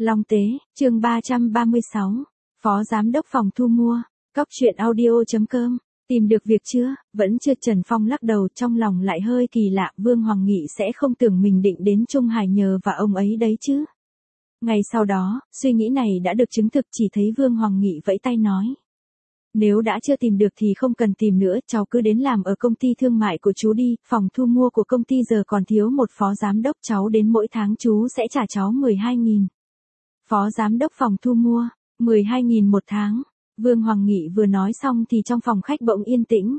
Long Tế, chương 336. Phó Giám đốc phòng thu mua. Cóc truyện audio.com. Tìm được việc chưa? Vẫn chưa. Trần Phong lắc đầu, trong lòng lại hơi kỳ lạ. Vương Hoàng Nghị sẽ không tưởng mình định đến Trung Hải nhờ và ông ấy đấy chứ. Ngày sau đó, suy nghĩ này đã được chứng thực, chỉ thấy Vương Hoàng Nghị vẫy tay nói. Nếu đã chưa tìm được thì không cần tìm nữa, cháu cứ đến làm ở công ty thương mại của chú đi, phòng thu mua của công ty giờ còn thiếu một phó giám đốc, cháu đến mỗi tháng chú sẽ trả cháu 12.000. Phó giám đốc phòng thu mua, 12.000 một tháng. Vương Hoàng Nghị vừa nói xong thì trong phòng khách bỗng yên tĩnh.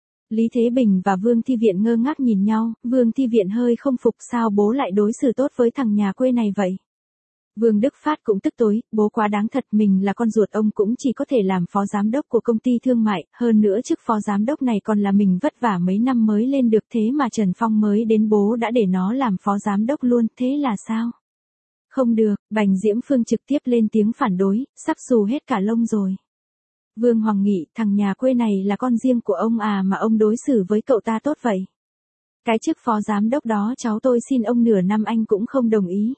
Lý Thế Bình và Vương Thi Viện ngơ ngác nhìn nhau, Vương Thi Viện hơi không phục, sao bố lại đối xử tốt với thằng nhà quê này vậy? Vương Đức Phát cũng tức tối, bố quá đáng thật, mình là con ruột ông cũng chỉ có thể làm phó giám đốc của công ty thương mại, hơn nữa chức phó giám đốc này còn là mình vất vả mấy năm mới lên được, thế mà Trần Phong mới đến bố đã để nó làm phó giám đốc luôn, thế là sao? Không được, Bành Diễm Phương trực tiếp lên tiếng phản đối, sắp xù hết cả lông rồi. Vương Hoàng Nghị, thằng nhà quê này là con riêng của ông à mà ông đối xử với cậu ta tốt vậy? Cái chức phó giám đốc đó cháu tôi xin ông nửa năm anh cũng không đồng ý.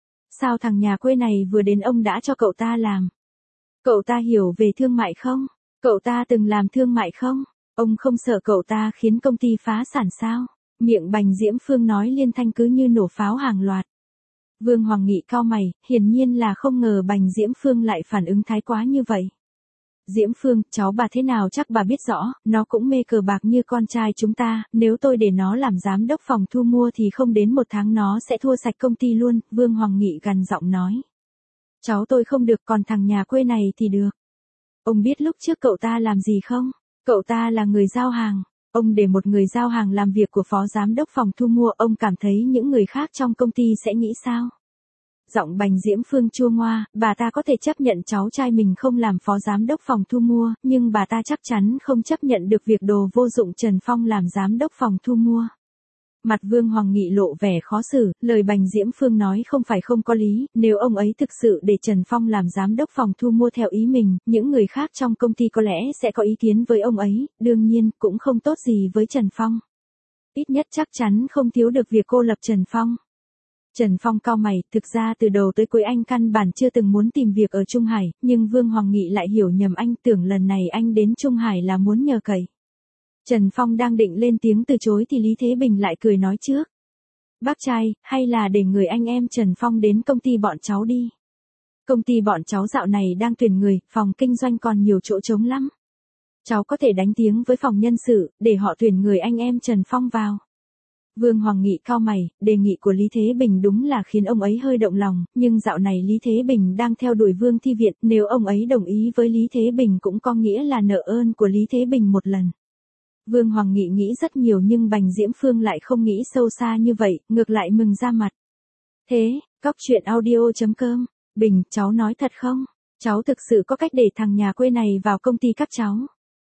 Sao thằng nhà quê này vừa đến ông đã cho cậu ta làm? Cậu ta hiểu về thương mại không? Cậu ta từng làm thương mại không? Ông không sợ cậu ta khiến công ty phá sản sao? Miệng Bành Diễm Phương nói liên thanh cứ như nổ pháo hàng loạt. Vương Hoàng Nghị cau mày, hiển nhiên là không ngờ Bành Diễm Phương lại phản ứng thái quá như vậy. Diễm Phương, cháu bà thế nào chắc bà biết rõ, nó cũng mê cờ bạc như con trai chúng ta, nếu tôi để nó làm giám đốc phòng thu mua thì không đến một tháng nó sẽ thua sạch công ty luôn, Vương Hoàng Nghị gằn giọng nói. Cháu tôi không được, còn thằng nhà quê này thì được. Ông biết lúc trước cậu ta làm gì không? Cậu ta là người giao hàng. Ông để một người giao hàng làm việc của phó giám đốc phòng thu mua, ông cảm thấy những người khác trong công ty sẽ nghĩ sao? Giọng Bành Diễm Phương chua ngoa, bà ta có thể chấp nhận cháu trai mình không làm phó giám đốc phòng thu mua, nhưng bà ta chắc chắn không chấp nhận được việc đồ vô dụng Trần Phong làm giám đốc phòng thu mua. Mặt Vương Hoàng Nghị lộ vẻ khó xử, lời Bành Diễm Phương nói không phải không có lý, nếu ông ấy thực sự để Trần Phong làm giám đốc phòng thu mua theo ý mình, những người khác trong công ty có lẽ sẽ có ý kiến với ông ấy, đương nhiên cũng không tốt gì với Trần Phong. Ít nhất chắc chắn không thiếu được việc cô lập Trần Phong. Trần Phong cau mày, thực ra từ đầu tới cuối anh căn bản chưa từng muốn tìm việc ở Trung Hải, nhưng Vương Hoàng Nghị lại hiểu nhầm anh, tưởng lần này anh đến Trung Hải là muốn nhờ cậy. Trần Phong đang định lên tiếng từ chối thì Lý Thế Bình lại cười nói trước. Bác trai, hay là để người anh em Trần Phong đến công ty bọn cháu đi. Công ty bọn cháu dạo này đang tuyển người, phòng kinh doanh còn nhiều chỗ trống lắm. Cháu có thể đánh tiếng với phòng nhân sự, để họ tuyển người anh em Trần Phong vào. Vương Hoàng Nghị cau mày, đề nghị của Lý Thế Bình đúng là khiến ông ấy hơi động lòng, nhưng dạo này Lý Thế Bình đang theo đuổi Vương Thi Viện, nếu ông ấy đồng ý với Lý Thế Bình cũng có nghĩa là nợ ơn của Lý Thế Bình một lần. Vương Hoàng Nghị nghĩ rất nhiều nhưng Bành Diễm Phương lại không nghĩ sâu xa như vậy, ngược lại mừng ra mặt. Thế, cóc truyện audio.com, Bình, cháu nói thật không? Cháu thực sự có cách để thằng nhà quê này vào công ty các cháu.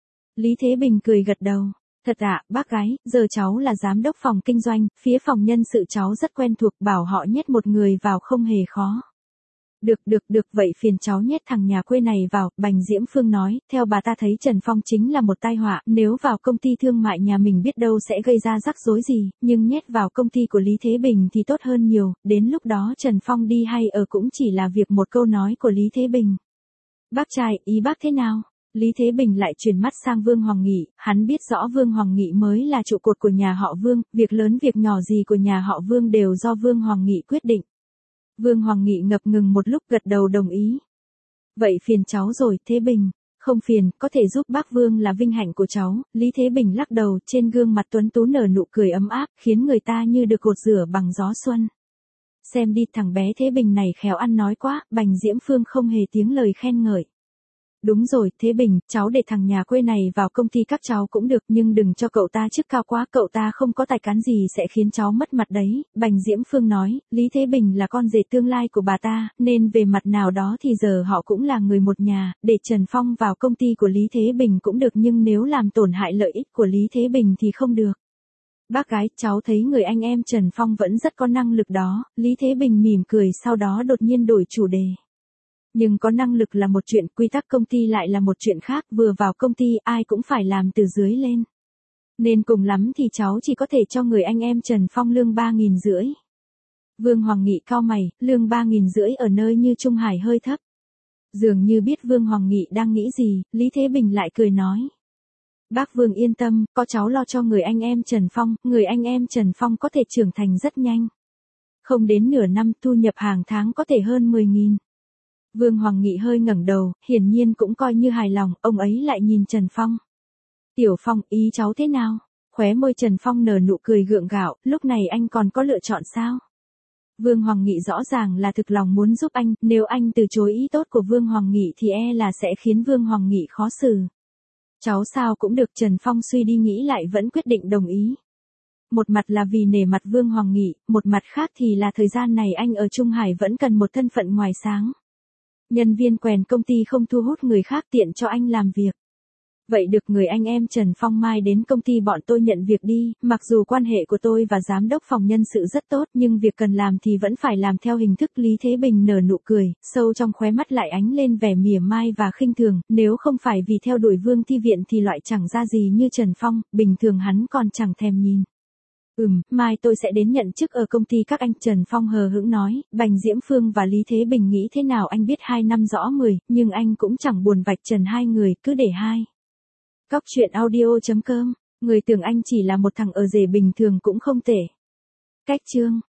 Lý Thế Bình cười gật đầu. Thật ạ, bác gái, giờ cháu là giám đốc phòng kinh doanh, phía phòng nhân sự cháu rất quen thuộc, bảo họ nhét một người vào không hề khó. Được, vậy phiền cháu nhét thằng nhà quê này vào, Bành Diễm Phương nói, theo bà ta thấy Trần Phong chính là một tai họa, nếu vào công ty thương mại nhà mình biết đâu sẽ gây ra rắc rối gì, nhưng nhét vào công ty của Lý Thế Bình thì tốt hơn nhiều, đến lúc đó Trần Phong đi hay ở cũng chỉ là việc một câu nói của Lý Thế Bình. Bác trai, ý bác thế nào? Lý Thế Bình lại chuyển mắt sang Vương Hoàng Nghị, hắn biết rõ Vương Hoàng Nghị mới là trụ cột của nhà họ Vương, việc lớn việc nhỏ gì của nhà họ Vương đều do Vương Hoàng Nghị quyết định. Vương Hoàng Nghị ngập ngừng một lúc gật đầu đồng ý. Vậy phiền cháu rồi, Thế Bình. Không phiền, có thể giúp bác Vương là vinh hạnh của cháu. Lý Thế Bình lắc đầu, trên gương mặt tuấn tú nở nụ cười ấm áp, khiến người ta như được gột rửa bằng gió xuân. Xem đi, thằng bé Thế Bình này khéo ăn nói quá, Bành Diễm Phương không hề tiếng lời khen ngợi. Đúng rồi, Thế Bình, cháu để thằng nhà quê này vào công ty các cháu cũng được, nhưng đừng cho cậu ta chức cao quá, cậu ta không có tài cán gì sẽ khiến cháu mất mặt đấy, Bành Diễm Phương nói, Lý Thế Bình là con rể tương lai của bà ta, nên về mặt nào đó thì giờ họ cũng là người một nhà, để Trần Phong vào công ty của Lý Thế Bình cũng được nhưng nếu làm tổn hại lợi ích của Lý Thế Bình thì không được. Bác gái, cháu thấy người anh em Trần Phong vẫn rất có năng lực đó, Lý Thế Bình mỉm cười sau đó đột nhiên đổi chủ đề. Nhưng có năng lực là một chuyện, quy tắc công ty lại là một chuyện khác, vừa vào công ty ai cũng phải làm từ dưới lên. Nên cùng lắm thì cháu chỉ có thể cho người anh em Trần Phong lương 3.500. Vương Hoàng Nghị cau mày, lương 3.500 ở nơi như Trung Hải hơi thấp. Dường như biết Vương Hoàng Nghị đang nghĩ gì, Lý Thế Bình lại cười nói. Bác Vương yên tâm, có cháu lo cho người anh em Trần Phong, người anh em Trần Phong có thể trưởng thành rất nhanh. Không đến nửa năm thu nhập hàng tháng có thể hơn 10.000. Vương Hoàng Nghị hơi ngẩng đầu, hiển nhiên cũng coi như hài lòng, ông ấy lại nhìn Trần Phong. Tiểu Phong, ý cháu thế nào? Khóe môi Trần Phong nở nụ cười gượng gạo, lúc này anh còn có lựa chọn sao? Vương Hoàng Nghị rõ ràng là thực lòng muốn giúp anh, nếu anh từ chối ý tốt của Vương Hoàng Nghị thì là sẽ khiến Vương Hoàng Nghị khó xử. Cháu sao cũng được, Trần Phong suy đi nghĩ lại vẫn quyết định đồng ý. Một mặt là vì nể mặt Vương Hoàng Nghị, một mặt khác thì là thời gian này anh ở Trung Hải vẫn cần một thân phận ngoài sáng. Nhân viên quèn công ty không thu hút người khác tiện cho anh làm việc. Vậy được, người anh em Trần Phong mai đến công ty bọn tôi nhận việc đi, mặc dù quan hệ của tôi và giám đốc phòng nhân sự rất tốt nhưng việc cần làm thì vẫn phải làm theo hình thức. Lý Thế Bình nở nụ cười, sâu trong khóe mắt lại ánh lên vẻ mỉa mai và khinh thường, nếu không phải vì theo đuổi Vương Thi Viện thì loại chẳng ra gì như Trần Phong, bình thường hắn còn chẳng thèm nhìn. Mai tôi sẽ đến nhận chức ở công ty các anh, Trần Phong hờ hững nói. Bành Diễm Phương và Lý Thế Bình nghĩ thế nào anh biết, 2 năm rõ 10, nhưng anh cũng chẳng buồn vạch trần hai người, cứ để hai. Cóc truyện audio.com, người tưởng anh chỉ là một thằng ở rể bình thường cũng không tệ. Cách chương